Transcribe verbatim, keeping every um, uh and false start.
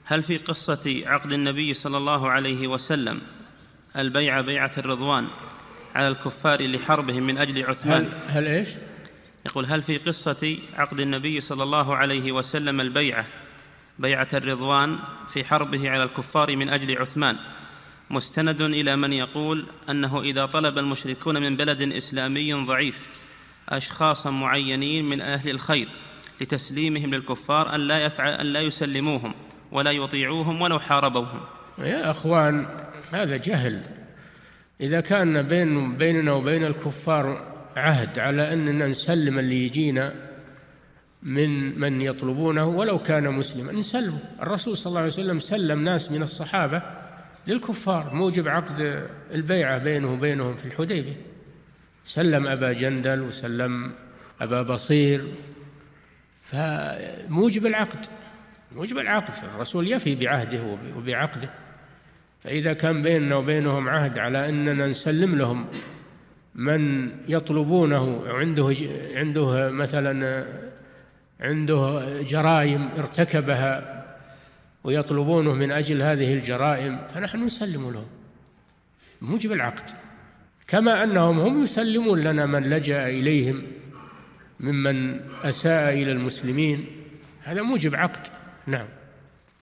هل في قصة عقد النبي صلى الله عليه وسلم البيعة بيعة الرضوان على الكفار لحربهم من أجل عثمان؟ هل, هل إيش؟ يقول: هل في قصة عقد النبي صلى الله عليه وسلم البيعة بيعة الرضوان في حربه على الكفار من أجل عثمان مستند إلى من يقول أنه إذا طلب المشركون من بلد إسلامي ضعيف أشخاصا معينين من أهل الخير لتسليمهم للكفار أن لا, يفعل أن لا يسلموهم ولا يطيعوهم ولو حاربوهم؟ يا أخوان، هذا جهل. إذا كان بين بيننا وبين الكفار عهد على أننا نسلم اللي يجينا من من يطلبونه ولو كان مسلما نسلمه. الرسول صلى الله عليه وسلم سلم ناس من الصحابة للكفار موجب عقد البيعة بينه وبينهم في الحديبية. سلم أبا جندل وسلم أبا بصير، فموجب العقد موجب العقد الرسول يفي بعهده وبعقده. فإذا كان بيننا وبينهم عهد على أننا نسلم لهم من يطلبونه عنده عنده مثلا عنده جرائم ارتكبها ويطلبونه من أجل هذه الجرائم، فنحن نسلم لهم موجب العقد، كما أنهم هم يسلمون لنا من لجأ إليهم ممن أساء إلى المسلمين. هذا موجب عقد. نعم.